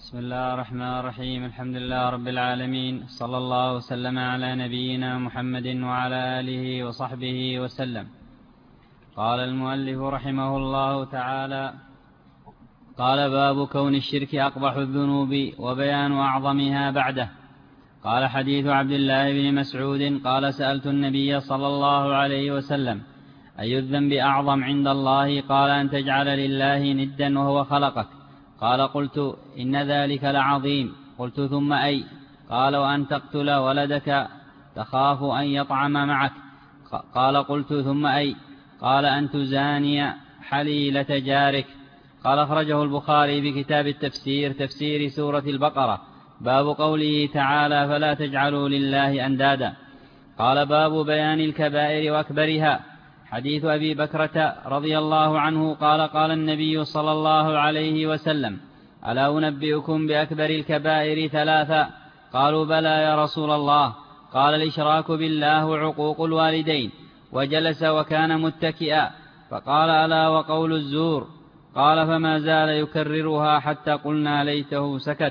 بسم الله الرحمن الرحيم. الحمد لله رب العالمين، صلى الله وسلم على نبينا محمد وعلى آله وصحبه وسلم. قال المؤلف رحمه الله تعالى: قال: باب كون الشرك أقبح الذنوب وبيان أعظمها بعده. قال: حديث عبد الله بن مسعود قال: سألت النبي صلى الله عليه وسلم: أي الذنب أعظم عند الله؟ قال: أن تجعل لله ندا وهو خلقك. قال: قلت: إن ذلك لعظيم. قلت: ثم أي؟ قال: وأن تقتل ولدك تخاف أن يطعم معك. قال: قلت: ثم أي؟ قال: أن تزاني حليلة جارك. قال: أخرجه البخاري في كتاب التفسير، تفسير سورة البقرة، باب قوله تعالى: فلا تجعلوا لله أندادا. قال: باب بيان الكبائر وأكبرها. حديث أبي بكرة رضي الله عنه قال: قال النبي صلى الله عليه وسلم: ألا أنبئكم بأكبر الكبائر ثلاثة؟ قالوا: بلى يا رسول الله. قال: الإشراك بالله وعقوق الوالدين. وجلس وكان متكئا، فقال: ألا وقول الزور. قال: فما زال يكررها حتى قلنا ليته سكت.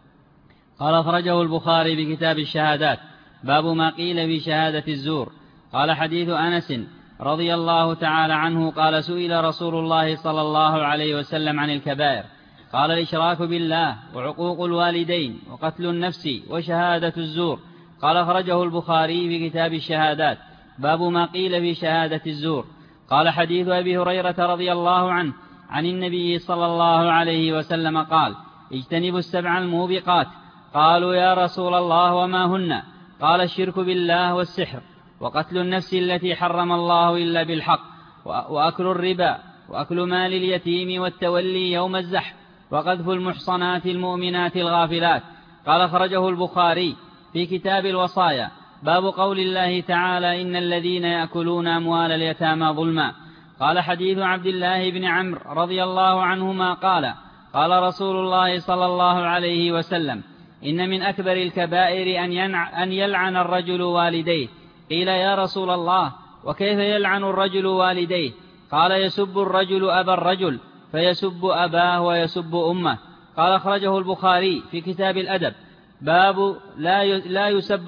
قال: أخرجه البخاري بكتاب الشهادات، باب ما قيل في شهادة الزور. قال: حديث أنس رضي الله تعالى عنه قال: سئل رسول الله صلى الله عليه وسلم عن الكبائر، قال: الإشراك بالله وعقوق الوالدين وقتل النفس وشهادة الزور. قال: أخرجه البخاري في كتاب الشهادات، باب ما قيل في شهادة الزور. قال: حديث أبي هريرة رضي الله عنه عن النبي صلى الله عليه وسلم قال: اجتنبوا السبع الموبقات. قالوا: يا رسول الله وما هن؟ قال: الشرك بالله والسحر وقتل النفس التي حرم الله إلا بالحق وأكل الربا وأكل مال اليتيم والتولي يوم الزحف وقذف المحصنات المؤمنات الغافلات. قال: خرجه البخاري في كتاب الوصايا، باب قول الله تعالى: إن الذين يأكلون أموال اليتامى ظلما. قال: حديث عبد الله بن عمرو رضي الله عنهما قال: قال رسول الله صلى الله عليه وسلم: إن من أكبر الكبائر أن يلعن الرجل والديه. قيل: يا رسول الله، وكيف يلعن الرجل والديه؟ قال: يسب الرجل أبا الرجل فيسب أباه ويسب أمه. قال: أخرجه البخاري في كتاب الأدب، باب لا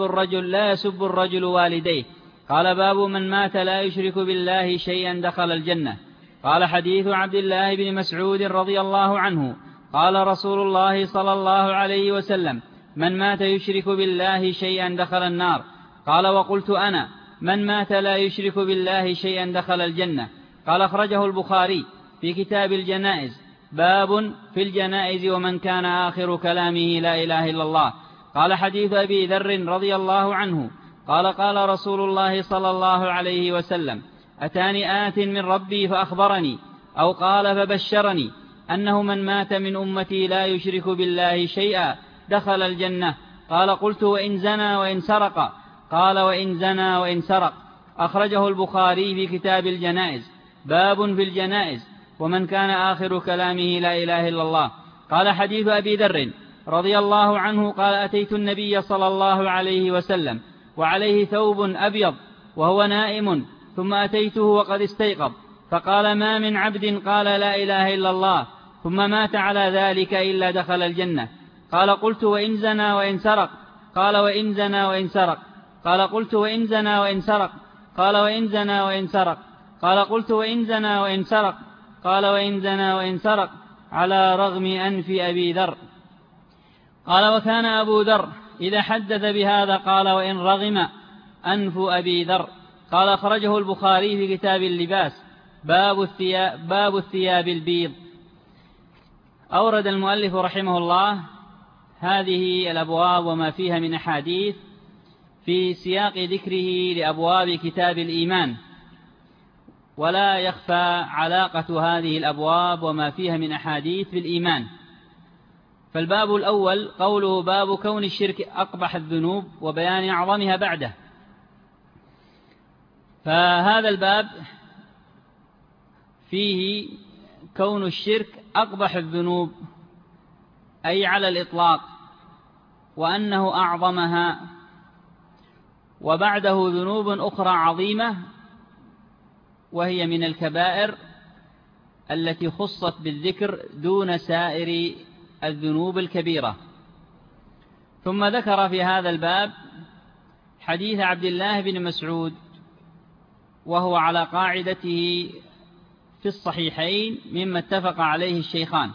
يسب الرجل والديه. قال: باب من مات لا يشرك بالله شيئا دخل الجنة. قال: حديث عبد الله بن مسعود رضي الله عنه قال: رسول الله صلى الله عليه وسلم: من مات يشرك بالله شيئا دخل النار. قال: وقلت أنا: من مات لا يشرك بالله شيئا دخل الجنة. قال: أخرجه البخاري في كتاب الجنائز، باب في الجنائز ومن كان آخر كلامه لا إله إلا الله. قال: حديث أبي ذر رضي الله عنه قال: قال رسول الله صلى الله عليه وسلم: أتاني آت من ربي فأخبرني، أو قال فبشرني، أنه من مات من أمتي لا يشرك بالله شيئا دخل الجنة. قال: قلت: وإن زنى وإن سرق؟ قال: وإن زنى وإن سرق. أخرجه البخاري في كتاب الجنائز، باب في الجنائز ومن كان آخر كلامه لا إله إلا الله. قال: حديث أبي ذر رضي الله عنه قال: أتيت النبي صلى الله عليه وسلم وعليه ثوب أبيض وهو نائم، ثم أتيته وقد استيقظ، فقال: ما من عبد قال لا إله إلا الله ثم مات على ذلك إلا دخل الجنة. قال: قلت: وإن زنى وإن سرق؟ قال: وإن زنى وإن سرق. قال: قلت: وإن زنى وإن سرق؟ قال: وإن زنى وإن سرق. قال: قلت: وإن زنى وإن سرق؟ قال: وإن زنى وإن سرق، على رغم أنف أبي ذر. قال: وكان أبو ذر إذا حدث بهذا قال: وإن رغم أنف أبي ذر. قال: أخرجه البخاري في كتاب اللباس، باب الثياب البيض. أورد المؤلف رحمه الله هذه الأبواب وما فيها من أحاديث في سياق ذكره لأبواب كتاب الإيمان، ولا يخفى علاقة هذه الأبواب وما فيها من أحاديث بالإيمان. فالباب الأول قوله: باب كون الشرك أقبح الذنوب وبيان أعظمها بعده. فهذا الباب فيه كون الشرك أقبح الذنوب، أي على الإطلاق، وأنه أعظمها، وبعده ذنوب أخرى عظيمة وهي من الكبائر التي خصت بالذكر دون سائر الذنوب الكبيرة. ثم ذكر في هذا الباب حديث عبد الله بن مسعود، وهو على قاعدته في الصحيحين مما اتفق عليه الشيخان،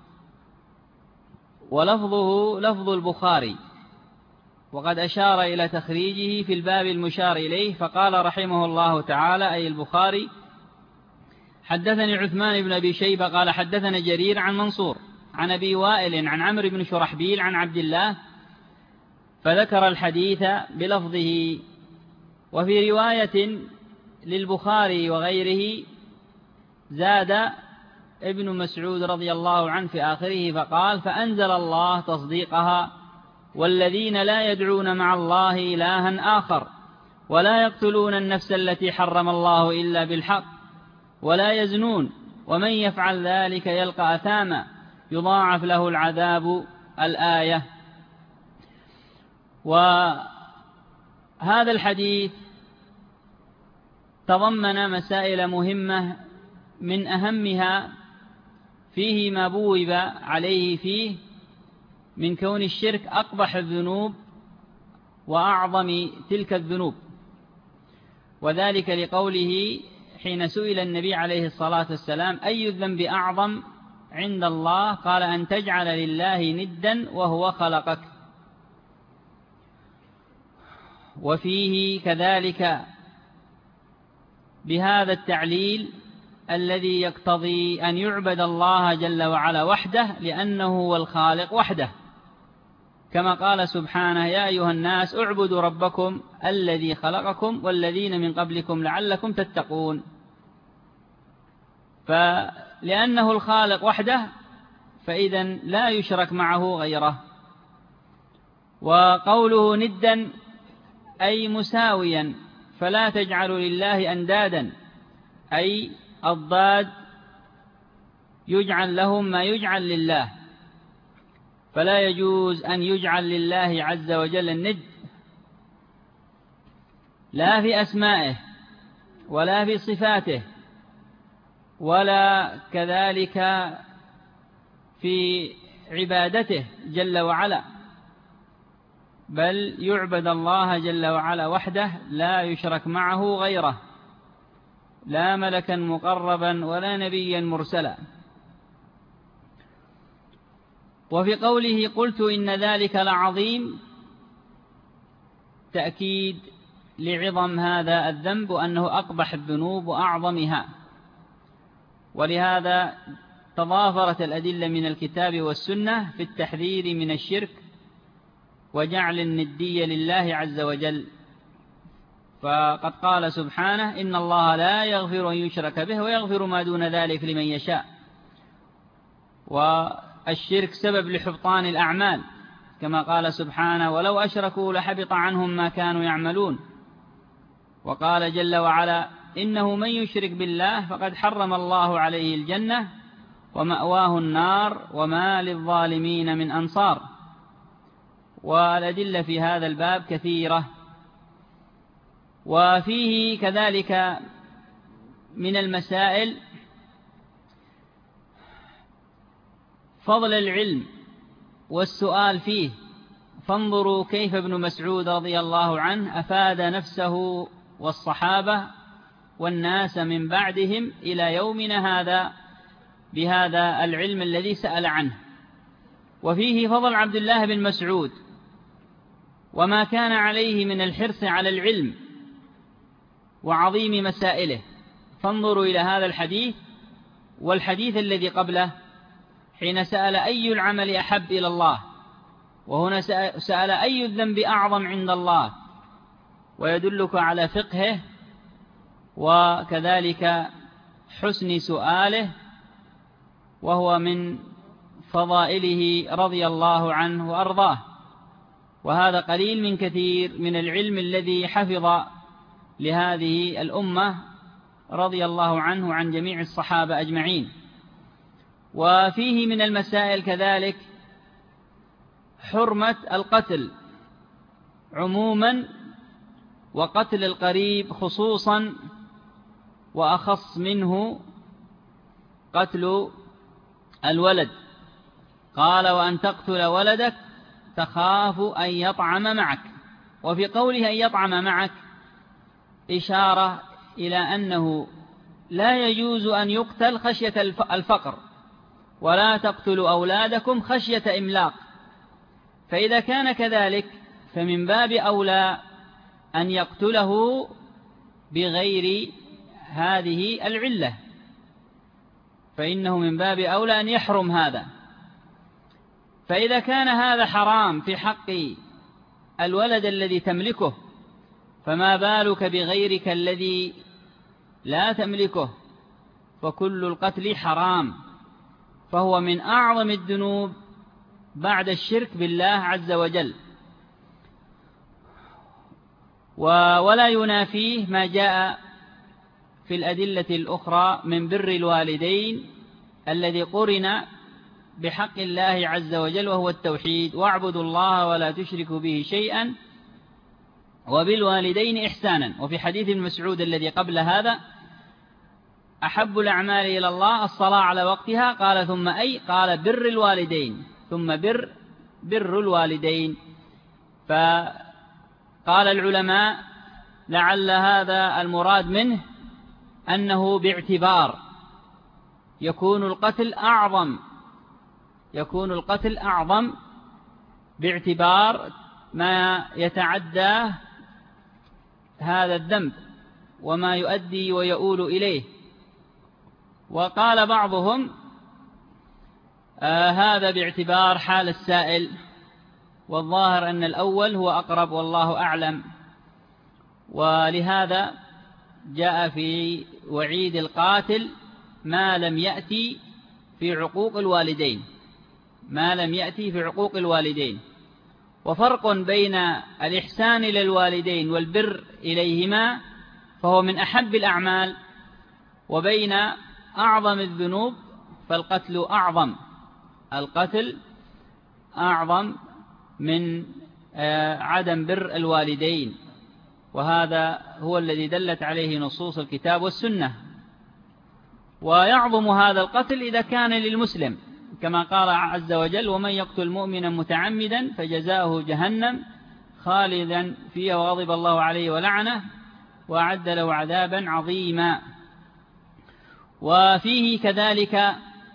ولفظه لفظ البخاري، وقد أشار إلى تخريجه في الباب المشار إليه، فقال رحمه الله تعالى أي البخاري: حدثني عثمان بن أبي شيبة قال حدثنا جرير عن منصور عن أبي وائل عن عمرو بن شرحبيل عن عبد الله، فذكر الحديث بلفظه. وفي رواية للبخاري وغيره زاد ابن مسعود رضي الله عنه في آخره فقال: فأنزل الله تصديقها: والذين لا يدعون مع الله إلها آخر ولا يقتلون النفس التي حرم الله إلا بالحق ولا يزنون ومن يفعل ذلك يلقى أثاما يضاعف له العذاب. الآية. وهذا الحديث تضمن مسائل مهمة، من أهمها فيه ما بوب عليه فيه من كون الشرك أقبح الذنوب وأعظم تلك الذنوب، وذلك لقوله حين سئل النبي عليه الصلاة والسلام: أي الذنب أعظم عند الله؟ قال: أن تجعل لله ندا وهو خلقك. وفيه كذلك بهذا التعليل الذي يقتضي أن يعبد الله جل وعلا وحده، لأنه هو الخالق وحده، كما قال سبحانه: يا أيها الناس اعبدوا ربكم الذي خلقكم والذين من قبلكم لعلكم تتقون. فلأنه الخالق وحده فإذن لا يشرك معه غيره. وقوله ندا أي مساويا، فلا تجعلوا لله أندادا، أي الضاد يجعل لهم ما يجعل لله، فلا يجوز أن يجعل لله عز وجل الند، لا في أسمائه ولا في صفاته ولا كذلك في عبادته جل وعلا، بل يعبد الله جل وعلا وحده لا يشرك معه غيره، لا ملكا مقربا ولا نبيا مرسلا. وفي قوله: قلت إن ذلك لعظيم، تأكيد لعظم هذا الذنب وأنه أقبح الذنوب وأعظمها، ولهذا تضافرت الأدلة من الكتاب والسنة في التحذير من الشرك وجعل الندية لله عز وجل. فقد قال سبحانه: إن الله لا يغفر أن يشرك به ويغفر ما دون ذلك لمن يشاء. والشرك سبب لحبطان الأعمال، كما قال سبحانه: ولو أشركوا لحبط عنهم ما كانوا يعملون. وقال جل وعلا: إنه من يشرك بالله فقد حرم الله عليه الجنة ومأواه النار وما للظالمين من أنصار. والأدلة في هذا الباب كثيرة. وفيه كذلك من المسائل فضل العلم والسؤال فيه، فانظروا كيف ابن مسعود رضي الله عنه أفاد نفسه والصحابة والناس من بعدهم إلى يومنا هذا بهذا العلم الذي سأل عنه. وفيه فضل عبد الله بن مسعود وما كان عليه من الحرص على العلم وعظيم مسائله. فانظروا إلى هذا الحديث والحديث الذي قبله حين سأل أي العمل أحب إلى الله، وهنا سأل أي الذنب أعظم عند الله، ويدلك على فقهه وكذلك حسن سؤاله، وهو من فضائله رضي الله عنه وأرضاه. وهذا قليل من كثير من العلم الذي حفظ لهذه الأمة رضي الله عنه عن جميع الصحابة أجمعين. وفيه من المسائل كذلك حرمة القتل عموما، وقتل القريب خصوصا، وأخص منه قتل الولد. قال وأن تقتل ولدك تخاف أن يطعم معك. وفي قوله أن يطعم معك إشارة إلى أنه لا يجوز أن يقتل خشية الفقر، ولا تقتلوا أولادكم خشية إملاق. فإذا كان كذلك فمن باب أولى أن يقتله بغير هذه العلة، فإنه من باب أولى أن يحرم هذا. فإذا كان هذا حرام في حق الولد الذي تملكه، فما بالك بغيرك الذي لا تملكه؟ فكل القتل حرام، فهو من أعظم الذنوب بعد الشرك بالله عز وجل. ولا ينافيه ما جاء في الأدلة الأخرى من بر الوالدين الذي قرن بحق الله عز وجل، وهو التوحيد: واعبدوا الله ولا تشركوا به شيئا وبالوالدين إحسانا. وفي حديث ابن مسعود الذي قبل هذا: أحب الأعمال إلى الله الصلاة على وقتها. قال ثم أي؟ قال بر الوالدين، ثم بر الوالدين. فقال العلماء لعل هذا المراد منه أنه باعتبار يكون القتل أعظم باعتبار ما يتعدى هذا الذنب وما يؤدي ويؤول إليه. وقال بعضهم هذا باعتبار حال السائل، والظاهر أن الأول هو أقرب والله أعلم. ولهذا جاء في وعيد القاتل ما لم يأتي في عقوق الوالدين، وفرق بين الإحسان إلى الوالدين والبر إليهما، فهو من أحب الأعمال، وبين أعظم الذنوب فالقتل أعظم من عدم بر الوالدين. وهذا هو الذي دلت عليه نصوص الكتاب والسنة. ويعظم هذا القتل إذا كان للمسلم، كما قال عز وجل: ومن يقتل مؤمنا متعمدا فجزاؤه جهنم خالدا فيها وغضب الله عليه ولعنه وأعد له عذابا عظيما. وفيه كذلك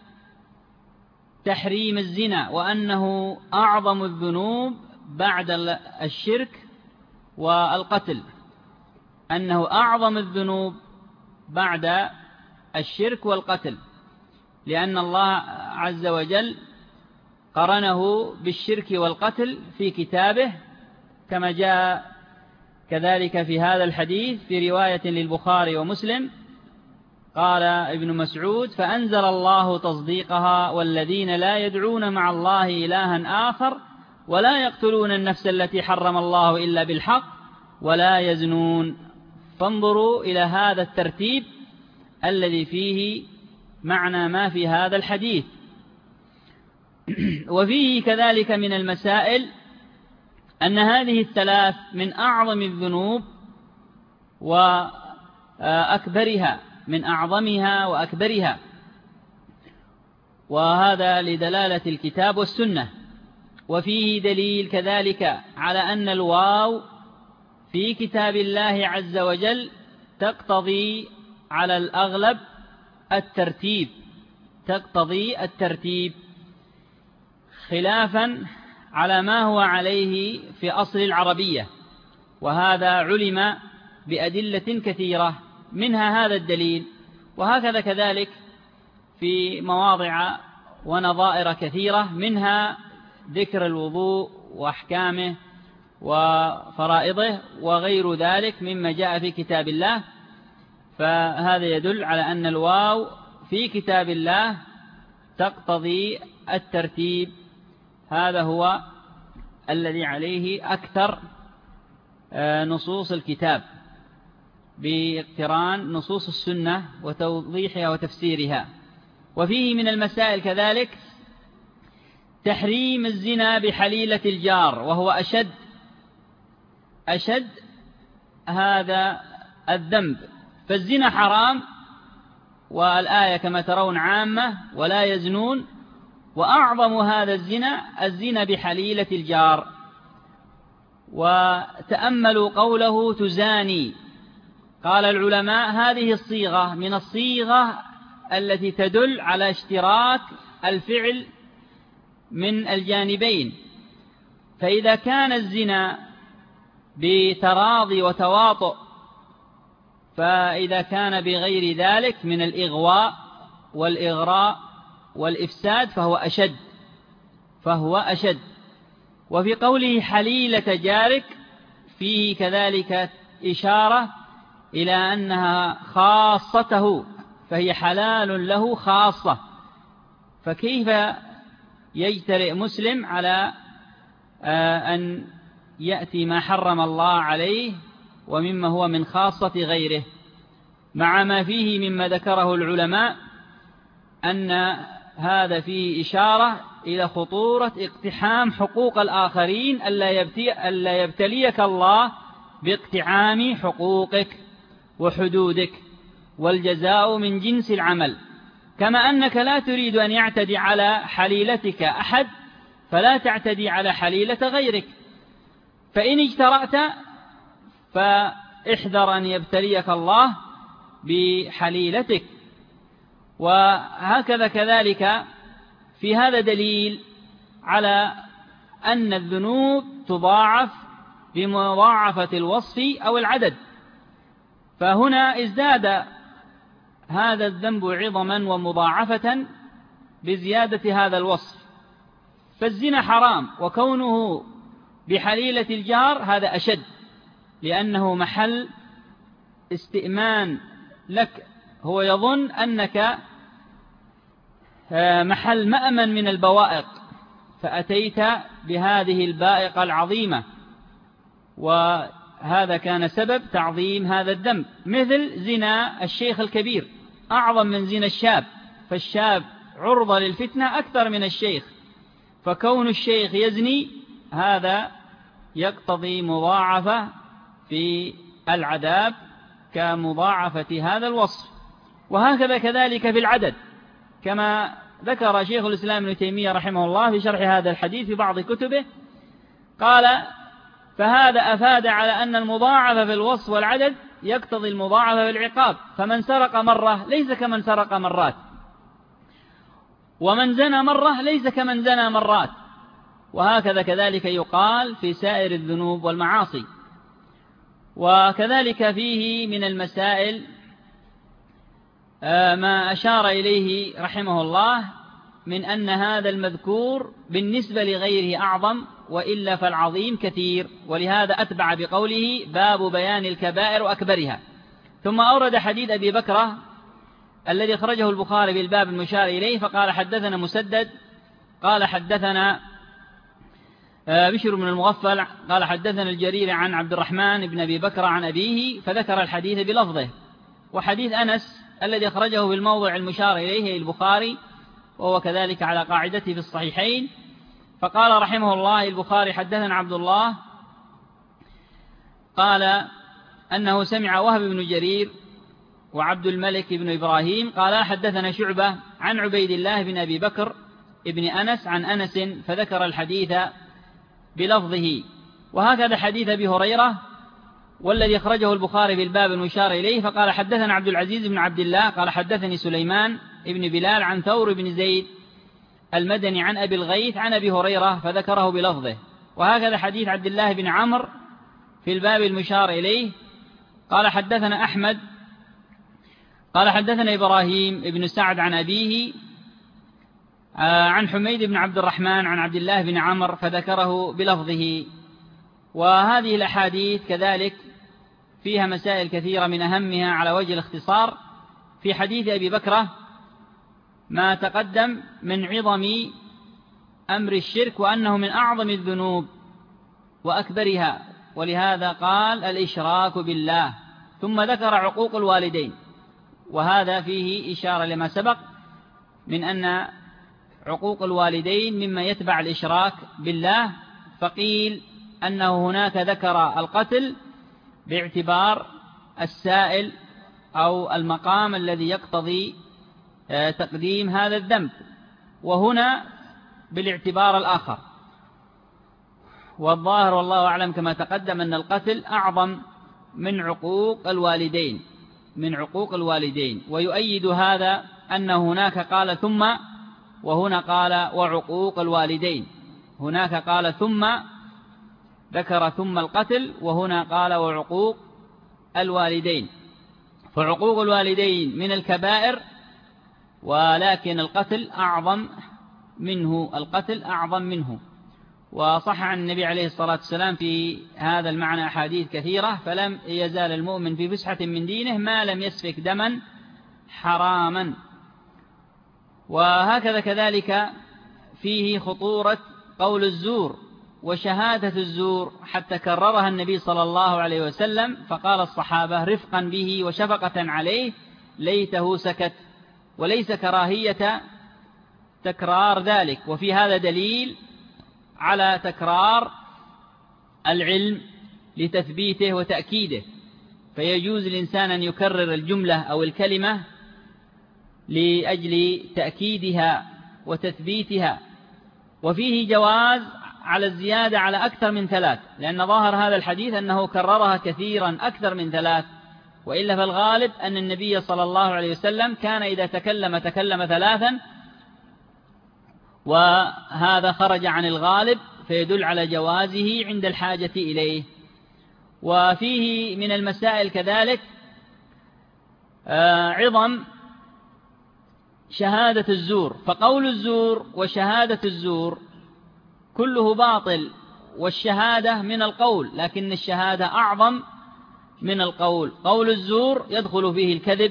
تحريم الزنا، وأنه أعظم الذنوب بعد الشرك والقتل، أنه أعظم الذنوب بعد الشرك والقتل، لأن الله عز وجل قرنه بالشرك والقتل في كتابه، كما جاء كذلك في هذا الحديث في رواية للبخاري ومسلم. قال ابن مسعود: فأنزل الله تصديقها: والذين لا يدعون مع الله إلها آخر ولا يقتلون النفس التي حرم الله إلا بالحق ولا يزنون. فانظروا إلى هذا الترتيب الذي فيه معنى ما في هذا الحديث. وفيه كذلك من المسائل أن هذه الثلاث من أعظم الذنوب وأكبرها، من أعظمها وأكبرها، وهذا لدلالة الكتاب والسنة. وفيه دليل كذلك على أن الواو في كتاب الله عز وجل تقتضي على الأغلب الترتيب، خلافا على ما هو عليه في أصل العربية، وهذا علم بأدلة كثيرة، منها هذا الدليل. وهكذا كذلك في مواضع ونظائر كثيرة، منها ذكر الوضوء وأحكامه وفرائضه وغير ذلك مما جاء في كتاب الله. فهذا يدل على أن الواو في كتاب الله تقتضي الترتيب. هذا هو الذي عليه أكثر نصوص الكتاب، باقتران نصوص السنة وتوضيحها وتفسيرها. وفيه من المسائل كذلك تحريم الزنا بحليلة الجار، وهو أشد هذا الذنب. فالزنا حرام، والآية كما ترون عامة: ولا يزنون، وأعظم هذا الزنا بحليلة الجار. وتأملوا قوله تزاني، قال العلماء هذه الصيغة من الصيغة التي تدل على اشتراك الفعل من الجانبين، فإذا كان الزنا بتراضي وتواطؤ، فإذا كان بغير ذلك من الإغواء والإغراء والإفساد فهو أشد. وفي قوله حليلة جارك فيه كذلك إشارة إلى أنها خاصته، فهي حلال له خاصة. فكيف يجترئ مسلم على أن يأتي ما حرم الله عليه ومما هو من خاصة غيره، مع ما فيه مما ذكره العلماء أن هذا فيه إشارة إلى خطورة اقتحام حقوق الآخرين، ألا يبتليك الله باقتحام حقوقك وحدودك، والجزاء من جنس العمل. كما أنك لا تريد أن يعتدي على حليلتك أحد، فلا تعتدي على حليلة غيرك. فإن اجترأت فاحذر أن يبتليك الله بحليلتك. وهكذا كذلك في هذا دليل على أن الذنوب تضاعف بمضاعفة الوصف أو العدد، فهنا ازداد هذا الذنب عظما ومضاعفة بزيادة هذا الوصف. فالزنا حرام، وكونه بحليلة الجار هذا أشد، لأنه محل استئمان لك، هو يظن أنك محل مأمن من البوائق، فأتيت بهذه البائقة العظيمة، وهذا كان سبب تعظيم هذا الذنب. مثل زنا الشيخ الكبير أعظم من زنا الشاب، فالشاب عرضة للفتنة أكثر من الشيخ، فكون الشيخ يزني هذا يقتضي مضاعفة في العذاب كمضاعفة هذا الوصف. وهكذا كذلك في العدد، كما ذكر شيخ الإسلام ابن تيمية رحمه الله في شرح هذا الحديث في بعض كتبه، قال: فهذا أفاد على أن المضاعفة في الوصف والعدد يقتضي المضاعفة في العقاب، فمن سرق مرة ليس كمن سرق مرات، ومن زنى مرة ليس كمن زنى مرات. وهكذا كذلك يقال في سائر الذنوب والمعاصي. وكذلك فيه من المسائل ما أشار إليه رحمه الله من أن هذا المذكور بالنسبة لغيره أعظم، وإلا فالعظيم كثير، ولهذا أتبع بقوله: باب بيان الكبائر وأكبرها. ثم أورد حديث أبي بكرة الذي أخرجه البخاري بالباب المشار إليه، فقال: حدثنا مسدد قال حدثنا بشر بن المغفل قال حدثنا الجرير عن عبد الرحمن بن أبي بكر عن أبيه، فذكر الحديث بلفظه. وحديث أنس الذي أخرجه في الموضع المشار إليه البخاري، وهو كذلك على قاعدته في الصحيحين. فقال رحمه الله البخاري: حدثنا عبد الله قال أنه سمع وهب بن جرير وعبد الملك بن إبراهيم قال حدثنا شعبة عن عبيد الله بن أبي بكر ابن أنس عن أنس، فذكر الحديث بلفظه. وهكذا حديث أبي هريرة والذي أخرجه البخاري بالباب المشار إليه، فقال: حدثنا عبد العزيز بن عبد الله قال حدثني سليمان ابن بلال عن ثور بن زيد المدني عن أبي الغيث عن أبي هريرة، فذكره بلفظه. وهكذا حديث عبد الله بن عمرو في الباب المشار إليه قال حدثنا أحمد قال حدثنا إبراهيم ابن سعد عن أبيه عن حميد بن عبد الرحمن عن عبد الله بن عمرو، فذكره بلفظه. وهذه الأحاديث كذلك فيها مسائل كثيرة، من أهمها على وجه الاختصار في حديث أبي بكرة ما تقدم من عظم أمر الشرك، وأنه من أعظم الذنوب وأكبرها، ولهذا قال: الإشراك بالله، ثم ذكر عقوق الوالدين. وهذا فيه إشارة لما سبق من أن عقوق الوالدين مما يتبع الإشراك بالله، فقيل أنه هناك ذكر القتل باعتبار السائل أو المقام الذي يقتضي تقديم هذا الذنب، وهنا بالاعتبار الآخر. والظاهر والله أعلم كما تقدم أن القتل أعظم من عقوق الوالدين، ويؤيد هذا أن هناك قال ثم، وهنا قال وعقوق الوالدين. هناك قال ثم، ذكر ثم القتل، وهنا قال وعقوق الوالدين. فعقوق الوالدين من الكبائر، ولكن القتل أعظم منه. وصح عن النبي عليه الصلاة والسلام في هذا المعنى أحاديث كثيرة، فلم يزال المؤمن في فسحة من دينه ما لم يسفك دما حراما. وهكذا كذلك فيه خطورة قول الزور وشهادة الزور، حتى كررها النبي صلى الله عليه وسلم، فقال الصحابة رفقا به وشفقة عليه ليته سكت، وليس كراهية تكرار ذلك. وفي هذا دليل على تكرار العلم لتثبيته وتأكيده، فيجوز الإنسان أن يكرر الجملة أو الكلمة لأجل تأكيدها وتثبيتها. وفيه جواز على الزيادة على أكثر من 3، لأن ظاهر هذا الحديث أنه كررها كثيرا أكثر من 3، وإلا فالغالب أن النبي صلى الله عليه وسلم كان إذا تكلم 3، وهذا خرج عن الغالب فيدل على جوازه عند الحاجة إليه. وفيه من المسائل كذلك عظم شهادة الزور، فقول الزور وشهادة الزور كله باطل، والشهادة من القول، لكن الشهادة أعظم من القول. قول الزور يدخل فيه الكذب،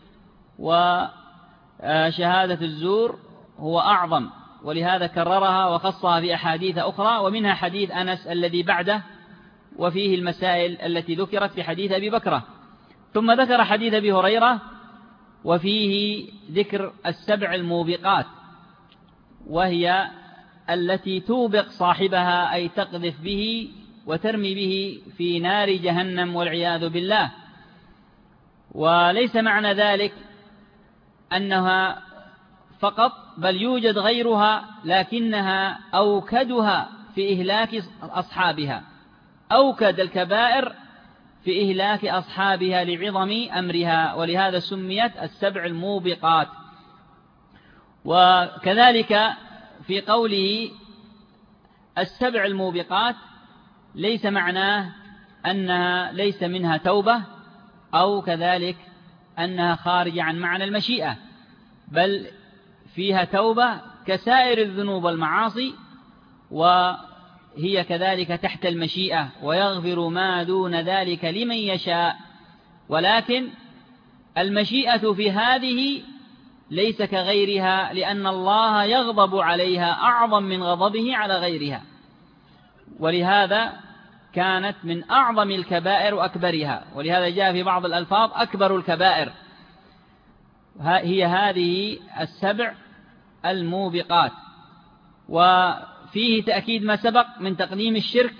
وشهادة الزور هو أعظم، ولهذا كررها وخصها في أحاديث أخرى، ومنها حديث أنس الذي بعده، وفيه المسائل التي ذكرت في حديث أبي بكرة. ثم ذكر حديث أبي هريرة، وفيه ذكر 7 الموبقات، وهي التي توبق صاحبها، أي تقذف به وترمي به في نار جهنم والعياذ بالله. وليس معنى ذلك أنها فقط، بل يوجد غيرها، لكنها أوكدها في إهلاك أصحابها، أوكد الكبائر في إهلاك أصحابها لعظم أمرها، ولهذا سميت 7 الموبقات. وكذلك في قوله 7 الموبقات ليس معناه أنها ليس منها توبة، أو كذلك أنها خارجة عن معنى المشيئة، بل فيها توبة كسائر الذنوب والمعاصي، وهي كذلك تحت المشيئة، ويغفر ما دون ذلك لمن يشاء. ولكن المشيئة في هذه ليس كغيرها، لأن الله يغضب عليها أعظم من غضبه على غيرها، ولهذا كانت من أعظم الكبائر وأكبرها، ولهذا جاء في بعض الألفاظ أكبر الكبائر. هي هذه 7 الموبقات. وفيه تأكيد ما سبق من تقديم الشرك،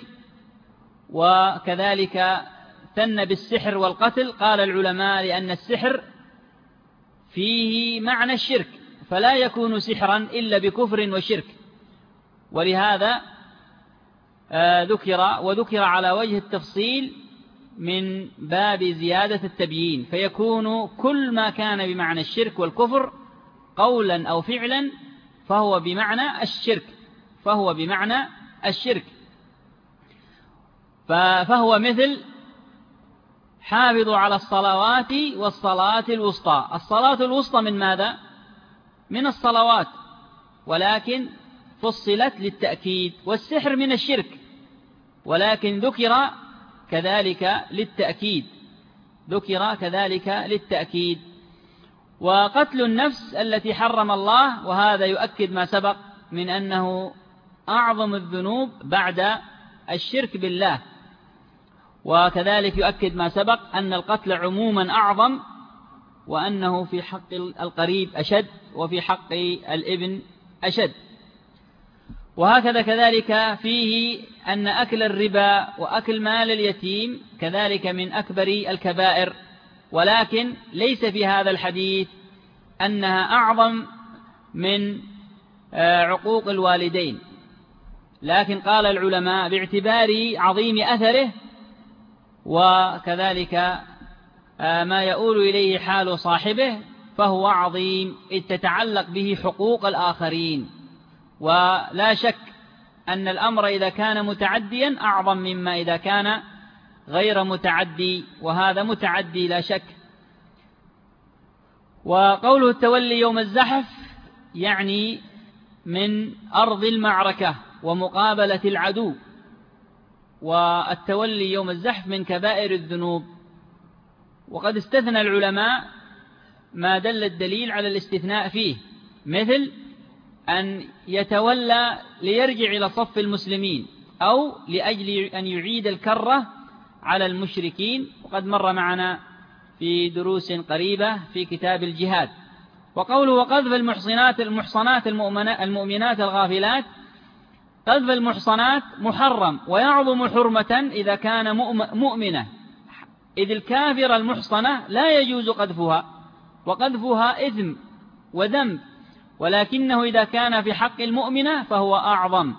وكذلك ثنى بالسحر والقتل. قال العلماء لأن السحر فيه معنى الشرك، فلا يكون سحرا إلا بكفر وشرك، ولهذا وذكر على وجه التفصيل من باب زيادة التبيين، فيكون كل ما كان بمعنى الشرك والكفر قولا أو فعلا فهو بمعنى الشرك، فهو مثل حافظوا على الصلوات والصلاة الوسطى. الصلاة الوسطى من ماذا؟ من الصلوات، ولكن فصلت للتأكيد. والسحر من الشرك، ولكن ذكر كذلك للتأكيد. وقتل النفس التي حرم الله، وهذا يؤكد ما سبق من أنه أعظم الذنوب بعد الشرك بالله. وكذلك يؤكد ما سبق أن القتل عموما أعظم، وأنه في حق القريب أشد، وفي حق الابن أشد. وهكذا كذلك فيه أن أكل الربا وأكل مال اليتيم كذلك من أكبر الكبائر، ولكن ليس في هذا الحديث أنها أعظم من عقوق الوالدين، لكن قال العلماء باعتبار عظيم أثره وكذلك ما يؤول إليه حال صاحبه فهو عظيم، إذ تتعلق به حقوق الآخرين. ولا شك أن الأمر إذا كان متعديا أعظم مما إذا كان غير متعدي، وهذا متعدي لا شك. وقوله التولي يوم الزحف يعني من أرض المعركة ومقابلة العدو، والتولي يوم الزحف من كبائر الذنوب. وقد استثنى العلماء ما دل الدليل على الاستثناء فيه، مثل أن يتولى ليرجع إلى صف المسلمين أو لأجل أن يعيد الكرة على المشركين، وقد مر معنا في دروس قريبة في كتاب الجهاد. وقوله وقذف المحصنات المؤمنات الغافلات، قذف المحصنات محرم ويعظم حرمة إذا كان مؤمنة، إذ الكافر المحصنة لا يجوز قذفها، وقذفها إثم وذنب، ولكنه إذا كان في حق المؤمنة فهو أعظم.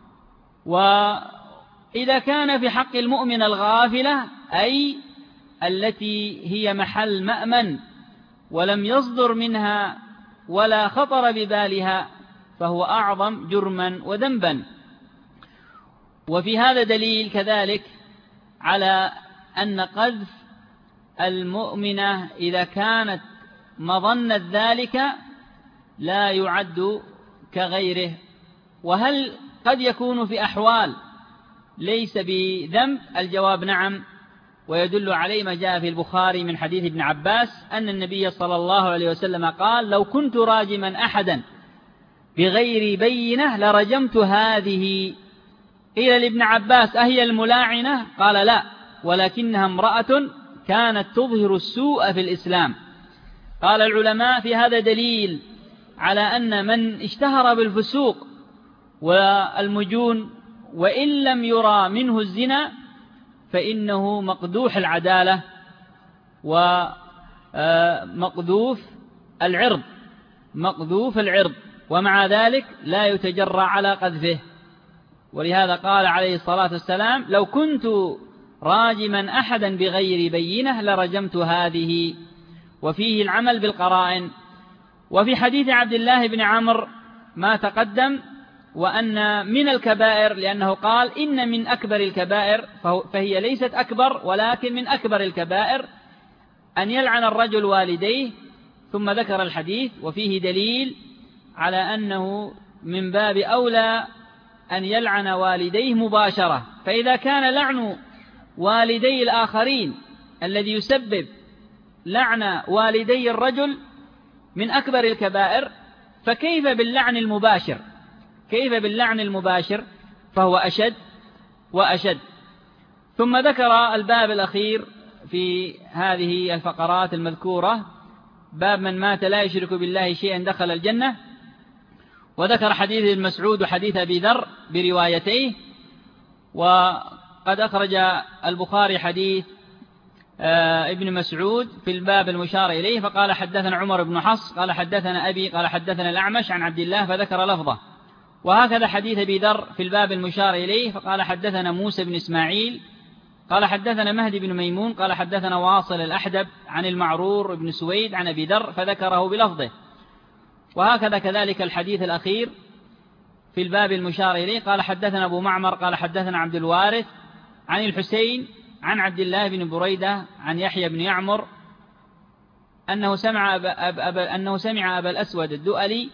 وإذا كان في حق المؤمنة الغافلة أي التي هي محل مأمن ولم يصدر منها ولا خطر ببالها فهو أعظم جرما وذنبا. وفي هذا دليل كذلك على أن قذف المؤمنة إذا كانت مظنة ذلك لا يعد كغيره. وهل قد يكون في أحوال ليس بذنب؟ الجواب نعم، ويدل عليه ما جاء في البخاري من حديث ابن عباس أن النبي صلى الله عليه وسلم قال لو كنت راجما أحدا بغير بينة لرجمت هذه. قيل لابن عباس أهي الملاعنة؟ قال لا، ولكنها امرأة كانت تظهر السوء في الإسلام. قال العلماء في هذا دليل على أن من اشتهر بالفسوق والمجون وإن لم يرى منه الزنا فإنه مقدوح العدالة ومقذوف العرض، ومع ذلك لا يتجرى على قذفه. ولهذا قال عليه الصلاة والسلام لو كنت راجما أحدا بغير بينة لرجمت هذه. وفيه العمل بالقرائن. وفي حديث عبد الله بن عمرو ما تقدم، وأن من الكبائر، لأنه قال إن من أكبر الكبائر، فهي ليست أكبر ولكن من أكبر الكبائر أن يلعن الرجل والديه، ثم ذكر الحديث وفيه دليل على أنه من باب أولى أن يلعن والديه مباشرة. فإذا كان لعن والدي الآخرين الذي يسبب لعن والدي الرجل من أكبر الكبائر، فكيف باللعن المباشر؟ فهو أشد وأشد. ثم ذكر الباب الأخير في هذه الفقرات المذكورة، باب من مات لا يشرك بالله شيئا دخل الجنة، وذكر حديث ابن مسعود وحديث أبي ذر بروايتيه. وقد أخرج البخاري حديث ابن مسعود في الباب المشار إليه، فقال حدثنا عمر بن حفص قال حدثنا أبي قال حدثنا الأعمش عن عبد الله فذكر لفظه. وهكذا حديث أبي ذر في الباب المشار إليه، فقال حدثنا موسى بن إسماعيل قال حدثنا مهدي بن ميمون قال حدثنا واصل الأحدب عن المعرور بن سويد عن أبي ذر فذكره بلفظه. وهكذا كذلك الحديث الأخير في الباب المشار إليه، قال حدثنا أبو معمر قال حدثنا عبد الوارث عن الحسين عن عبد الله بن بريدة عن يحيى بن يعمر أنه سمع أبا الأسود الدؤلي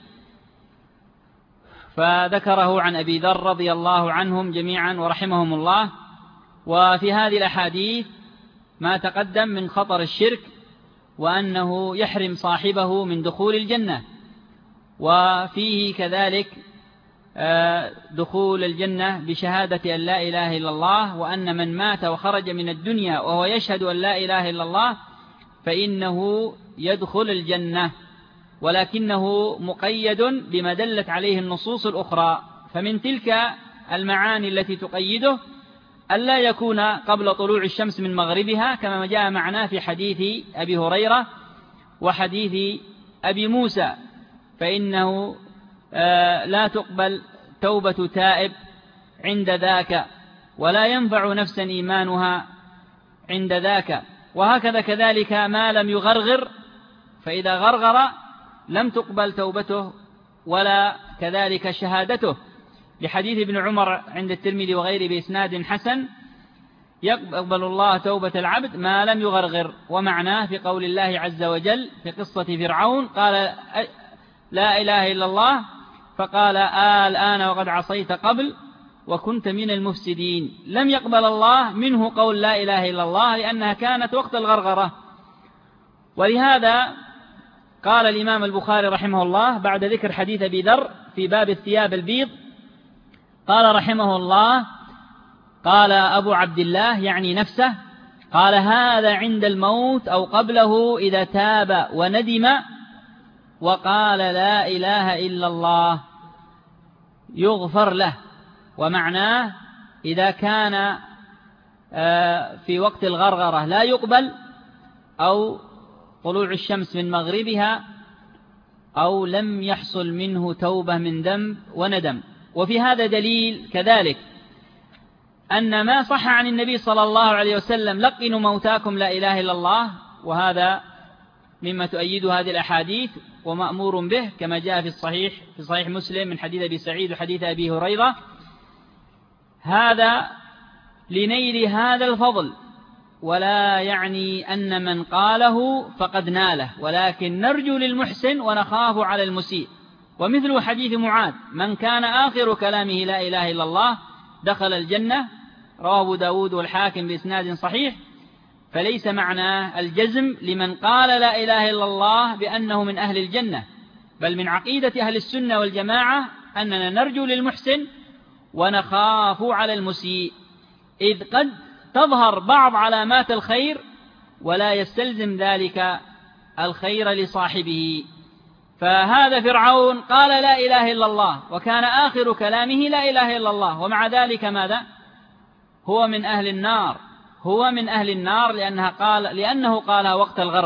فذكره عن أبي ذر رضي الله عنهم جميعا ورحمهم الله. وفي هذه الأحاديث ما تقدم من خطر الشرك، وأنه يحرم صاحبه من دخول الجنة، وفيه كذلك دخول الجنة بشهادة أن لا إله إلا الله، وأن من مات وخرج من الدنيا وهو يشهد أن لا إله إلا الله فإنه يدخل الجنة، ولكنه مقيد بما دلت عليه النصوص الأخرى. فمن تلك المعاني التي تقيده ألا يكون قبل طلوع الشمس من مغربها، كما جاء معنا في حديث أبي هريرة وحديث أبي موسى، فإنه لا تقبل توبة تائب عند ذاك، ولا ينفع نفسا إيمانها عند ذاك. وهكذا كذلك ما لم يغرغر، فإذا غرغر لم تقبل توبته ولا كذلك شهادته، لحديث ابن عمر عند الترمذي وغيره بإسناد حسن: يقبل الله توبة العبد ما لم يغرغر. ومعناه في قول الله عز وجل في قصة فرعون: قال لا إله إلا الله، فقال الآن وقد عصيت قبل وكنت من المفسدين. لم يقبل الله منه قول لا إله إلا الله لأنها كانت وقت الغرغرة. ولهذا قال الإمام البخاري رحمه الله بعد ذكر حديث أبي ذر في باب الثياب البيض، قال رحمه الله: قال أبو عبد الله يعني نفسه، قال: هذا عند الموت أو قبله إذا تاب وندم وقال لا إله إلا الله يغفر له. ومعناه إذا كان في وقت الغرغرة لا يقبل، أو طلوع الشمس من مغربها، أو لم يحصل منه توبة من ذنب وندم. وفي هذا دليل كذلك أن ما صح عن النبي صلى الله عليه وسلم: لقنوا موتاكم لا إله إلا الله، وهذا مما تؤيد هذه الأحاديث ومأمور به، كما جاء في صحيح مسلم من حديث أبي سعيد وحديث أبي هريرة. هذا لنيل هذا الفضل، ولا يعني أن من قاله فقد ناله، ولكن نرجو للمحسن ونخاف على المسيء. ومثل حديث معاذ: من كان آخر كلامه لا إله إلا الله دخل الجنة، رواه أبو داود والحاكم بإسناد صحيح. فليس معنى الجزم لمن قال لا إله إلا الله بأنه من أهل الجنة، بل من عقيدة أهل السنة والجماعة أننا نرجو للمحسن ونخاف على المسيء، إذ قد تظهر بعض علامات الخير ولا يستلزم ذلك الخير لصاحبه. فهذا فرعون قال لا إله إلا الله وكان آخر كلامه لا إله إلا الله، ومع ذلك ماذا؟ هو من أهل النار، هو من أهل النار لأنه قالها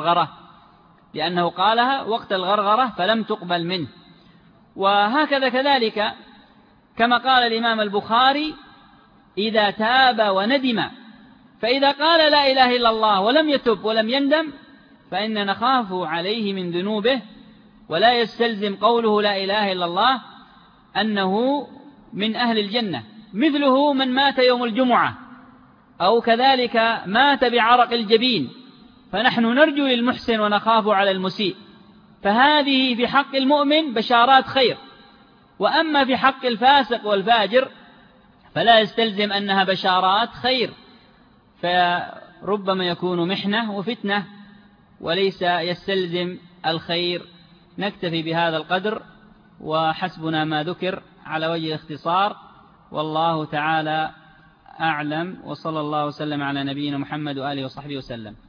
وقت الغرغرة فلم تقبل منه. وهكذا كذلك كما قال الإمام البخاري: إذا تاب وندم. فإذا قال لا إله إلا الله ولم يتب ولم يندم فإن نخاف عليه من ذنوبه، ولا يستلزم قوله لا إله إلا الله أنه من أهل الجنة. مثله من مات يوم الجمعة أو كذلك مات بعرق الجبين، فنحن نرجو للمحسن ونخاف على المسيء. فهذه في حق المؤمن بشارات خير، وأما في حق الفاسق والفاجر فلا يستلزم أنها بشارات خير، فربما يكون محنة وفتنة وليس يستلزم الخير. نكتفي بهذا القدر، وحسبنا ما ذكر على وجه الاختصار، والله تعالى أعلم، وصلى الله وسلم على نبينا محمد وآله وصحبه وسلم.